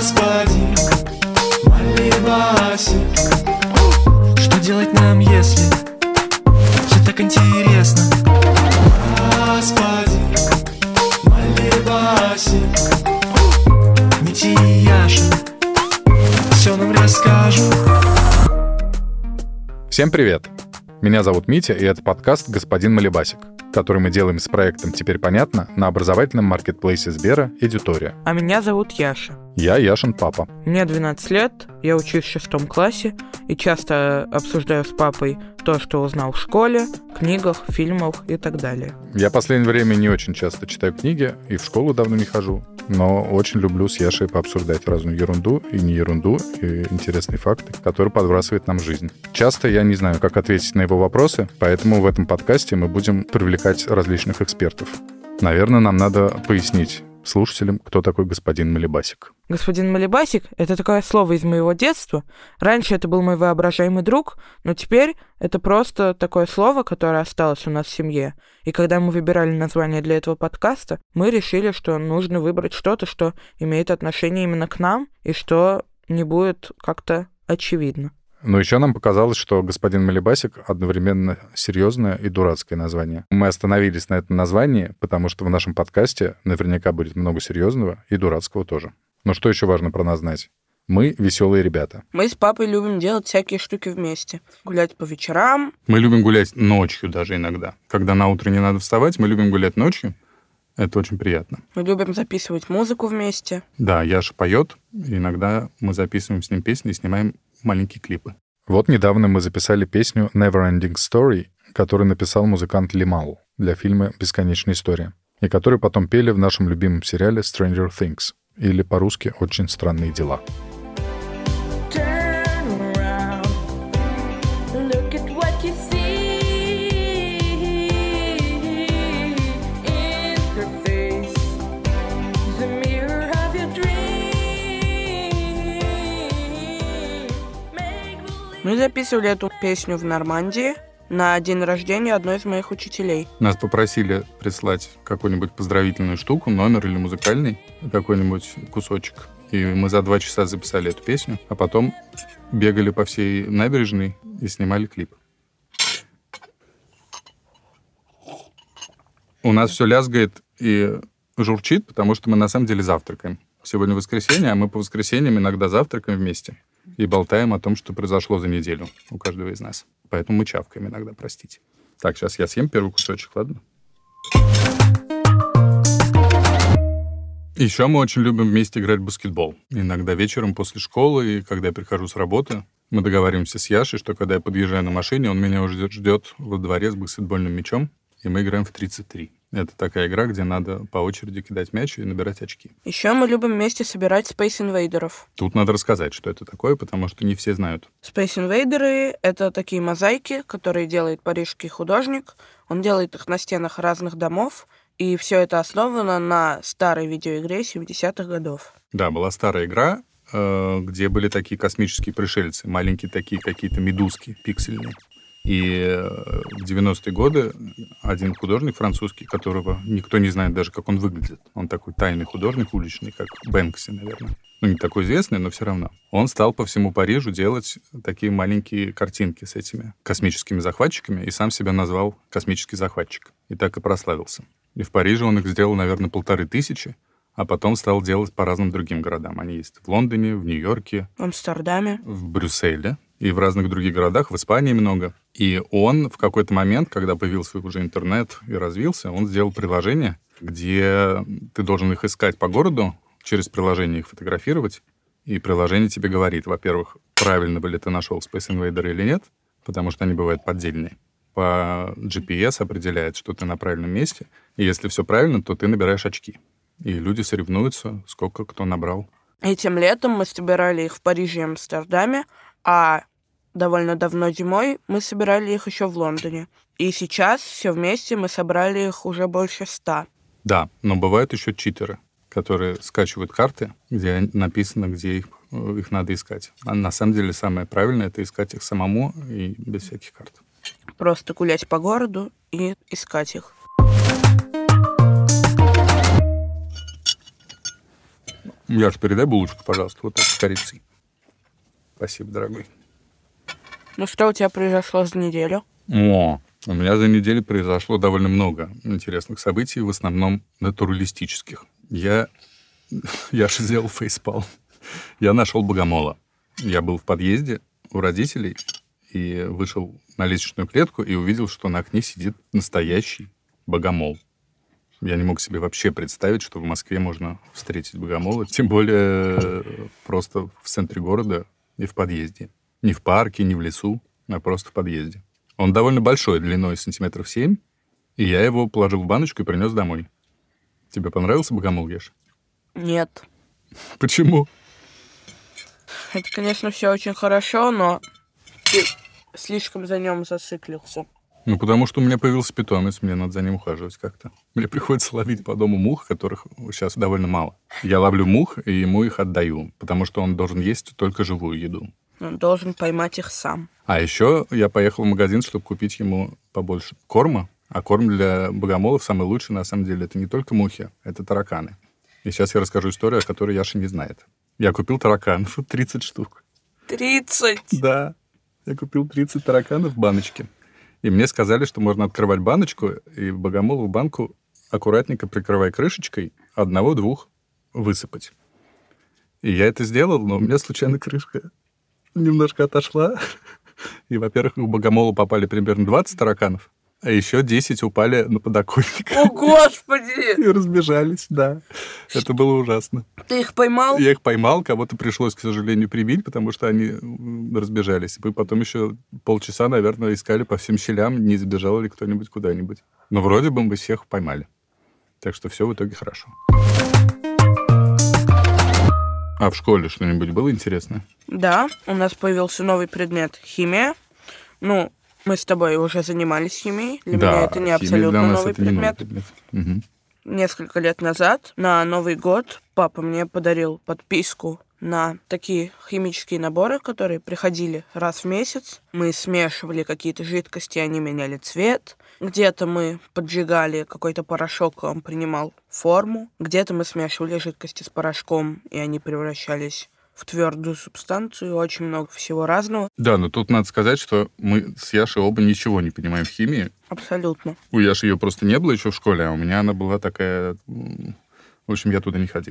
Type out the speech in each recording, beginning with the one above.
Господин Малибасик. Что делать нам, если все так интересно? Господин Малибасик. Митя и Яша все нам расскажут. Всем привет! Меня зовут Митя, и это подкаст «Господин Малибасик», который мы делаем с проектом «Теперь понятно» на образовательном маркетплейсе Сбера «Эдитория». А меня зовут Яша. Я Яшин папа. Мне 12 лет, я учусь в 6 классе и часто обсуждаю с папой то, что узнал в школе, книгах, фильмах и так далее. Я в последнее время не очень часто читаю книги и в школу давно не хожу, но очень люблю с Яшей пообсуждать разную ерунду и не ерунду, и интересные факты, которые подбрасывает нам жизнь. Часто я не знаю, как ответить на его вопросы, поэтому в этом подкасте мы будем привлекать различных экспертов. Наверное, нам надо пояснить слушателям, кто такой господин Малибасик. Господин Малибасик — это такое слово из моего детства. Раньше это был мой воображаемый друг, но теперь это просто такое слово, которое осталось у нас в семье. И когда мы выбирали название для этого подкаста, мы решили, что нужно выбрать что-то, что имеет отношение именно к нам, и что не будет как-то очевидно. Но еще нам показалось, что господин Малибасик одновременно серьезное и дурацкое название. Мы остановились на этом названии, потому что в нашем подкасте наверняка будет много серьезного и дурацкого тоже. Но что еще важно про нас знать? Мы веселые ребята. Мы с папой любим делать всякие штуки вместе. Гулять по вечерам. Мы любим гулять ночью даже иногда. Когда на утро не надо вставать, мы любим гулять ночью. Это очень приятно. Мы любим записывать музыку вместе. Да, Яша поет. Иногда мы записываем с ним песни и снимаем маленькие клипы. Вот недавно мы записали песню «Never Ending Story», которую написал музыкант Лимал для фильма «Бесконечная история», и которую потом пели в нашем любимом сериале «Stranger Things», или по-русски «Очень странные дела». Мы записывали эту песню в Нормандии на день рождения одной из моих учителей. Нас попросили прислать какую-нибудь поздравительную штуку, номер или музыкальный, какой-нибудь кусочек. И мы за 2 часа записали эту песню, а потом бегали по всей набережной и снимали клип. У нас все лязгает и журчит, потому что мы на самом деле завтракаем. Сегодня воскресенье, а мы по воскресеньям иногда завтракаем вместе и болтаем о том, что произошло за неделю у каждого из нас. Поэтому мы чавкаем иногда, простите. Так, сейчас я съем первый кусочек, ладно? Еще мы очень любим вместе играть в баскетбол. Иногда вечером после школы, и когда я прихожу с работы, мы договариваемся с Яшей, что когда я подъезжаю на машине, он меня уже ждет во дворе с баскетбольным мячом, и мы играем в 33. Это такая игра, где надо по очереди кидать мяч и набирать очки. Еще мы любим вместе собирать Space Invaders. Тут надо рассказать, что это такое, потому что не все знают. Space Invaders — это такие мозаики, которые делает парижский художник. Он делает их на стенах разных домов, и все это основано на старой видеоигре 70-х годов. Да, была старая игра, где были такие космические пришельцы, маленькие такие какие-то медузки пиксельные. И в 90-е годы один художник французский, которого никто не знает даже, как он выглядит, он такой тайный художник уличный, как Бэнкси, наверное. Ну, не такой известный, но все равно. Он стал по всему Парижу делать такие маленькие картинки с этими космическими захватчиками и сам себя назвал «Космический захватчик». И так и прославился. И в Париже он их сделал, наверное, 1500, а потом стал делать по разным другим городам. Они есть в Лондоне, в Нью-Йорке, в Амстердаме, в Брюсселе и в разных других городах, в Испании много. И он в какой-то момент, когда появился уже интернет и развился, он сделал приложение, где ты должен их искать по городу, через приложение их фотографировать, и приложение тебе говорит, во-первых, правильно ли ты нашел Space Invader или нет, потому что они бывают поддельные. По GPS определяет, что ты на правильном месте, и если все правильно, то ты набираешь очки. И люди соревнуются, сколько кто набрал. Этим летом мы собирали их в Париже и Амстердаме, а довольно давно зимой мы собирали их еще в Лондоне. И сейчас все вместе мы собрали их уже больше 100. Да, но бывают еще читеры, которые скачивают карты, где написано, где их надо искать. А на самом деле самое правильное — это искать их самому и без всяких карт. Просто гулять по городу и искать их. Яш, передай булочку, пожалуйста, вот эту с корицей. Спасибо, дорогой. Ну что у тебя произошло за неделю? О, у меня за неделю произошло довольно много интересных событий, в основном натуралистических. Я же сделал фейспалм. Я нашел богомола. Я был в подъезде у родителей и вышел на лестничную клетку и увидел, что на окне сидит настоящий богомол. Я не мог себе вообще представить, что в Москве можно встретить богомола, тем более просто в центре города и в подъезде. Не в парке, не в лесу, а просто в подъезде. Он довольно большой, длиной сантиметров 7, и я его положил в баночку и принес домой. Тебе понравился богомол, Яш? Нет. Почему? Это, конечно, все очень хорошо, но ты слишком за нем зациклился. Ну, потому что у меня появился питомец, мне надо за ним ухаживать как-то. Мне приходится ловить по дому мух, которых сейчас довольно мало. Я ловлю мух, и ему их отдаю, потому что он должен есть только живую еду. Он должен поймать их сам. А еще я поехал в магазин, чтобы купить ему побольше корма. А корм для богомолов самый лучший, на самом деле, это не только мухи, это тараканы. И сейчас я расскажу историю, о которой Яша не знает. Я купил тараканов, 30 штук. 30? Да, я купил 30 тараканов в баночке. И мне сказали, что можно открывать баночку, и богомолову банку аккуратненько прикрывая крышечкой, 1-2 высыпать. И я это сделал, но у меня случайно крышка немножко отошла. И, во-первых, у богомола попали примерно 20 тараканов, а еще 10 упали на подоконник. О, Господи! И разбежались, да. Это было ужасно. Ты их поймал? Я их поймал, кого-то пришлось, к сожалению, прибить, потому что они разбежались. И потом еще полчаса, наверное, искали по всем щелям, не сбежал ли кто-нибудь куда-нибудь. Но вроде бы мы всех поймали. Так что все в итоге хорошо. А в школе что-нибудь было интересное? Да, у нас появился новый предмет — химия. Ну, мы с тобой уже занимались химией. Для меня это не абсолютно новый предмет. Угу. Несколько лет назад на Новый год папа мне подарил подписку на такие химические наборы, которые приходили раз в месяц. Мы смешивали какие-то жидкости, они меняли цвет. Где-то мы поджигали какой-то порошок, он принимал форму. Где-то мы смешивали жидкости с порошком, и они превращались в твердую субстанцию, очень много всего разного. Да, но тут надо сказать, что мы с Яшей оба ничего не понимаем в химии. Абсолютно. У Яши ее просто не было еще в школе, а у меня она была такая... В общем, я туда не ходил.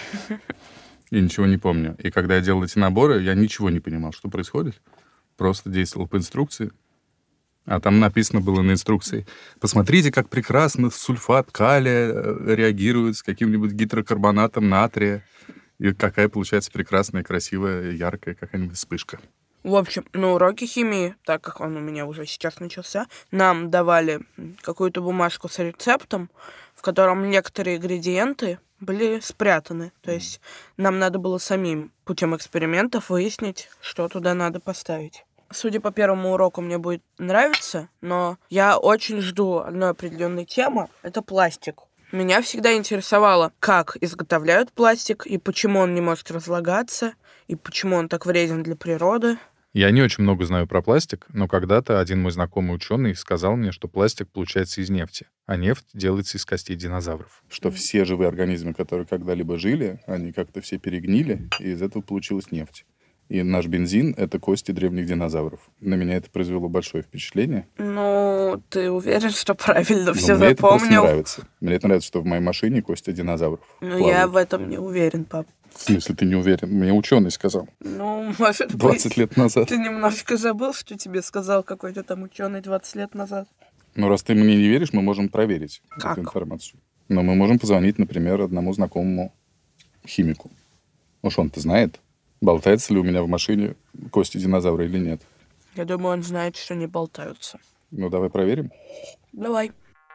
И ничего не помню. И когда я делал эти наборы, я ничего не понимал, что происходит. Просто действовал по инструкции. А там написано было на инструкции: посмотрите, как прекрасно сульфат калия реагирует с каким-нибудь гидрокарбонатом натрия. И какая получается прекрасная, красивая, яркая какая-нибудь вспышка. В общем, на уроке химии, так как он у меня уже сейчас начался, нам давали какую-то бумажку с рецептом, в котором некоторые ингредиенты были спрятаны. То есть нам надо было самим путем экспериментов выяснить, что туда надо поставить. Судя по первому уроку, мне будет нравиться, но я очень жду одной определенной темы. Это пластик. Меня всегда интересовало, как изготовляют пластик, и почему он не может разлагаться, и почему он так вреден для природы. Я не очень много знаю про пластик, но когда-то один мой знакомый ученый сказал мне, что пластик получается из нефти, а нефть делается из костей динозавров. Что все живые организмы, которые когда-либо жили, они как-то все перегнили, и из этого получилась нефть. И наш бензин — это кости древних динозавров. На меня это произвело большое впечатление. Ну, ты уверен, что правильно все мне запомнил? Это просто нравится. Мне это нравится, что в моей машине кости динозавров. Ну, я в этом не уверен, пап. В смысле ты не уверен? Мне ученый сказал. Ну, может 20 быть, лет назад. ты немножко забыл, что тебе сказал какой-то там ученый 20 лет назад. Ну, раз ты мне не веришь, мы можем проверить Как? эту информацию. Но мы можем позвонить, например, одному знакомому химику. Уж он-то знает, болтается ли у меня в машине кости динозавра или нет. Я думаю, он знает, что не болтаются. Ну, давай проверим. Давай.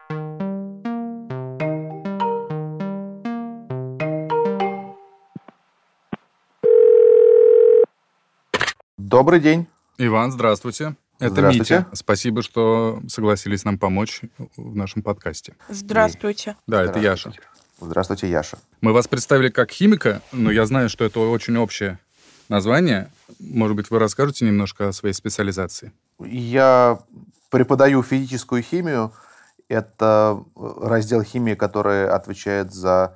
Добрый день. Иван, здравствуйте. Это Здравствуйте. Митя. Спасибо, что согласились нам помочь в нашем подкасте. Здравствуйте. Да, это Яша. Здравствуйте, Яша. Мы вас представили как химика, но я знаю, что это очень общее название. Может быть, вы расскажете немножко о своей специализации? Я преподаю физическую химию. Это раздел химии, который отвечает за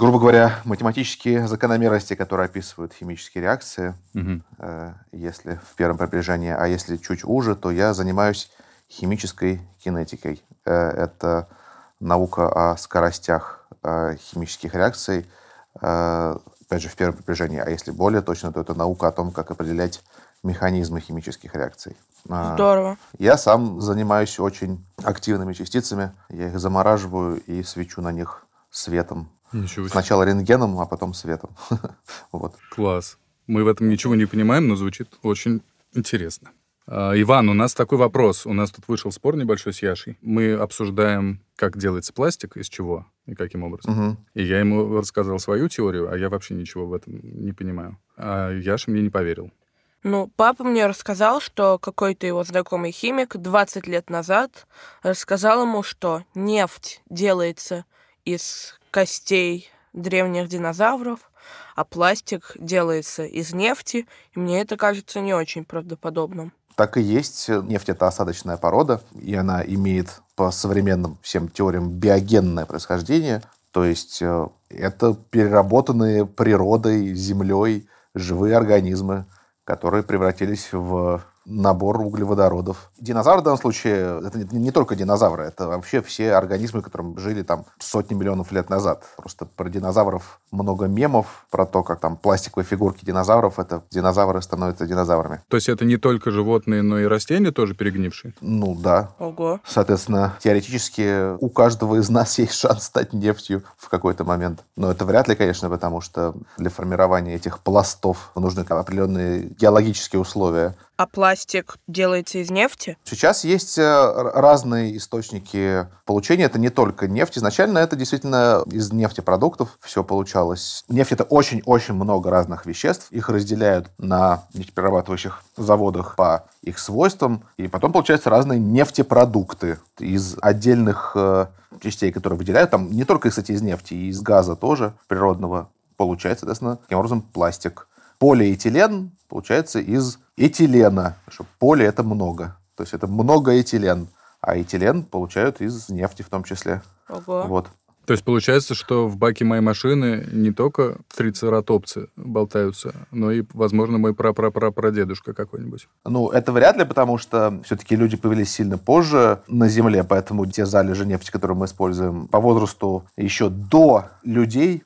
грубо говоря, математические закономерности, которые описывают химические реакции, Мгм. если в первом приближении, а если чуть уже, то я занимаюсь химической кинетикой. Это наука о скоростях химических реакций, опять же, в первом приближении. А если более точно, то это наука о том, как определять механизмы химических реакций. Здорово. Я сам занимаюсь очень активными частицами. Я их замораживаю и свечу на них светом. Ничего себе. Сначала рентгеном, а потом светом. Вот. Класс. Мы в этом ничего не понимаем, но звучит очень интересно. Иван, у нас такой вопрос. У нас тут вышел спор небольшой с Яшей. Мы обсуждаем, как делается пластик, из чего и каким образом. Мгм. И я ему рассказал свою теорию, а я вообще ничего в этом не понимаю. А Яша мне не поверил. Ну, папа мне рассказал, что какой-то его знакомый химик 20 лет назад рассказал ему, что нефть делается из костей древних динозавров, а пластик делается из нефти, и мне это кажется не очень правдоподобным. Так и есть. Нефть — это осадочная порода, и она имеет по современным всем теориям биогенное происхождение. То есть это переработанные природой, землей живые организмы, которые превратились в набор углеводородов. Динозавры в данном случае — это не только динозавры, это вообще все организмы, которые жили там сотни миллионов лет назад. Просто про динозавров много мемов, про то, как там пластиковые фигурки динозавров — это динозавры становятся динозаврами. То есть это не только животные, но и растения тоже перегнившие? Ну да. Ого. Соответственно, теоретически у каждого из нас есть шанс стать нефтью в какой-то момент. Но это вряд ли, конечно, потому что для формирования этих пластов нужны определенные геологические условия. А пластик делается из нефти? Сейчас есть разные источники получения. Это не только нефть. Изначально это действительно из нефтепродуктов все получалось. Нефть — это очень-очень много разных веществ. Их разделяют на нефтеперерабатывающих заводах по их свойствам. И потом получаются разные нефтепродукты из отдельных частей, которые выделяют. Там не только, кстати, из нефти, и из газа тоже природного получается, соответственно, таким образом пластик. Полиэтилен получается из этилена. Потому что поле — это много. То есть это многоэтилен. А этилен получают из нефти в том числе. Ого. Вот. То есть получается, что в баке моей машины не только трицератопсы болтаются, но и, возможно, мой прапрапрапрадедушка какой-нибудь. Ну, это вряд ли, потому что все-таки люди появились сильно позже на Земле, поэтому те залежи нефти, которые мы используем по возрасту еще до людей,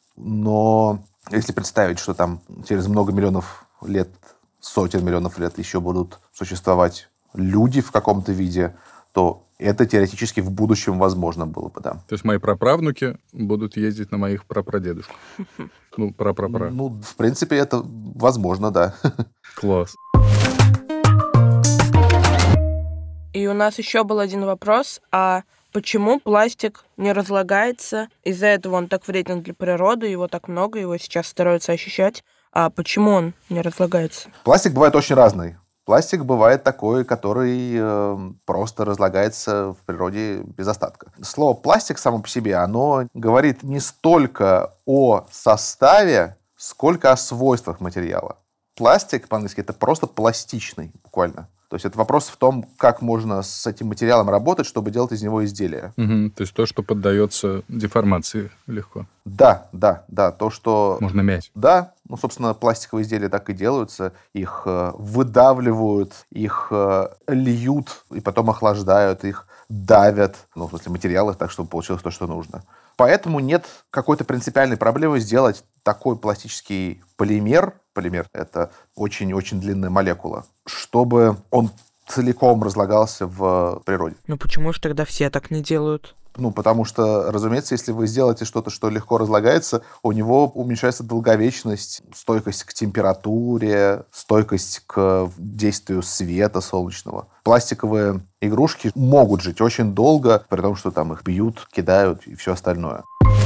но если представить, что там через много миллионов лет, сотен миллионов лет еще будут существовать люди в каком-то виде, то это теоретически в будущем возможно было бы, да. То есть мои праправнуки будут ездить на моих прапрадедушках. Ну, прапрапра. Ну, в принципе, это возможно, да. Класс. И у нас еще был один вопрос, а почему пластик не разлагается? Из-за этого он так вреден для природы, его так много, его сейчас стараются ощущать. А почему он не разлагается? Пластик бывает очень разный. Пластик бывает такой, который просто разлагается в природе без остатка. Слово «пластик» само по себе, оно говорит не столько о составе, сколько о свойствах материала. Пластик, по-английски, это просто пластичный, буквально. То есть это вопрос в том, как можно с этим материалом работать, чтобы делать из него изделия. Мгм. То есть то, что поддается деформации легко. Да, то, что... Можно мять. Да, ну, собственно, пластиковые изделия так и делаются. Их выдавливают, их льют и потом охлаждают, их давят, ну, в смысле, материалы так, чтобы получилось то, что нужно. Поэтому нет какой-то принципиальной проблемы сделать такой пластический полимер. Полимер — это очень-очень длинная молекула, чтобы он целиком разлагался в природе. Ну почему же тогда все так не делают? Ну, потому что, разумеется, если вы сделаете что-то, что легко разлагается, у него уменьшается долговечность, стойкость к температуре, стойкость к действию света солнечного. Пластиковые игрушки могут жить очень долго, при том, что там их бьют, кидают и все остальное.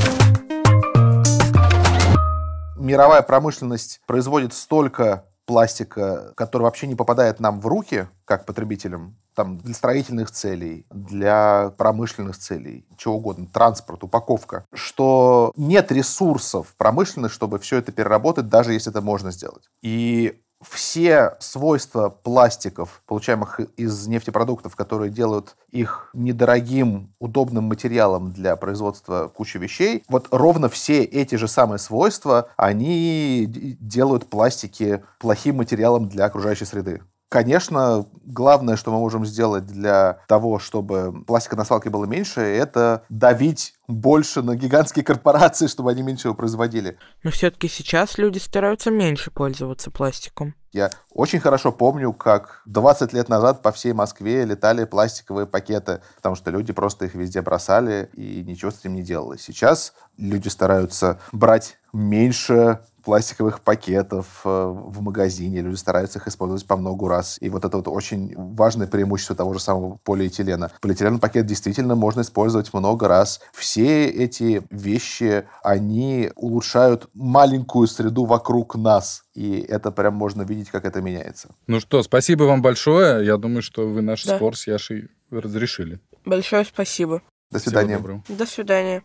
Мировая промышленность производит столько пластика, который вообще не попадает нам в руки, как потребителям, там, для строительных целей, для промышленных целей, чего угодно, транспорт, упаковка, что нет ресурсов промышленных, чтобы все это переработать, даже если это можно сделать. И все свойства пластиков, получаемых из нефтепродуктов, которые делают их недорогим, удобным материалом для производства кучи вещей, вот ровно все эти же самые свойства, они делают пластики плохим материалом для окружающей среды. Конечно, главное, что мы можем сделать для того, чтобы пластика на свалке было меньше, это давить больше на гигантские корпорации, чтобы они меньше его производили. Но все-таки сейчас люди стараются меньше пользоваться пластиком. Я очень хорошо помню, как 20 лет назад по всей Москве летали пластиковые пакеты, потому что люди просто их везде бросали и ничего с этим не делали. Сейчас люди стараются брать меньше пластиковых пакетов в магазине, люди стараются их использовать по много раз. И вот это вот очень важное преимущество того же самого полиэтилена. Полиэтиленовый пакет действительно можно использовать много раз. Все эти вещи, они улучшают маленькую среду вокруг нас. И это прям можно видеть, как это меняется. Ну что, спасибо вам большое. Я думаю, что вы наш спор с Яшей разрешили. Большое спасибо. До свидания. Всего доброго. До свидания.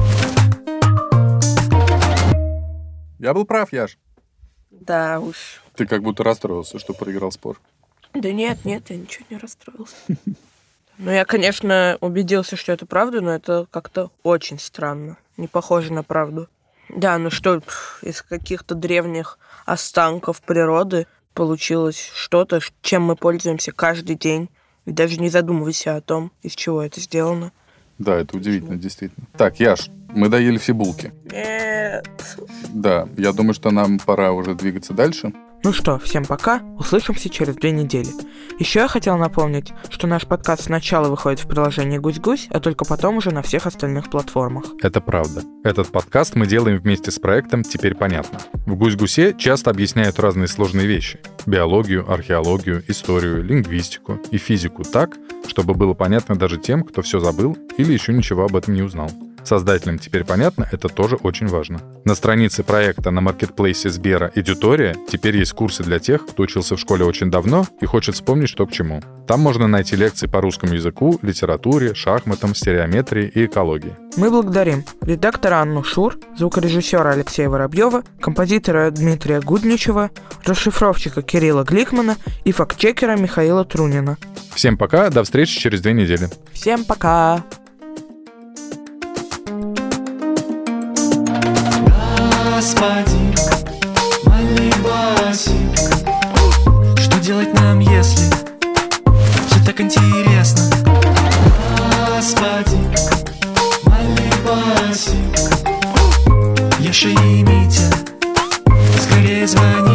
Я был прав, Яш. Да уж. Ты как будто расстроился, что проиграл спор. Да нет, я ничего не расстроился. Ну, я, конечно, убедился, что это правда, но это как-то очень странно. Не похоже на правду. Да, ну что, из каких-то древних останков природы получилось что-то, чем мы пользуемся каждый день, и даже не задумывайся о том, из чего это сделано. Да, это удивительно, действительно. Так, Яш, мы доели все булки. Нет. Да, я думаю, что нам пора уже двигаться дальше. Ну что, всем пока, услышимся через 2 недели. Еще я хотел напомнить, что наш подкаст сначала выходит в приложении «Гусь-Гусь», а только потом уже на всех остальных платформах. Это правда. Этот подкаст мы делаем вместе с проектом «Теперь понятно». В «Гусь-Гусе» часто объясняют разные сложные вещи. Биологию, археологию, историю, лингвистику и физику так, чтобы было понятно даже тем, кто все забыл или еще ничего об этом не узнал. Создателям «Теперь понятно» это тоже очень важно. На странице проекта на маркетплейсе Сбера «Эдютория» теперь есть курсы для тех, кто учился в школе очень давно и хочет вспомнить, что к чему. Там можно найти лекции по русскому языку, литературе, шахматам, стереометрии и экологии. Мы благодарим редактора Анну Шур, звукорежиссера Алексея Воробьева, композитора Дмитрия Гудничева, расшифровщика Кирилла Гликмана и фактчекера Михаила Трунина. Всем пока, до встречи через 2 недели. Всем пока! Господин, малибасик, что делать нам, если все так интересно? Господин, малибасик, Яша и Митя, скорее звони.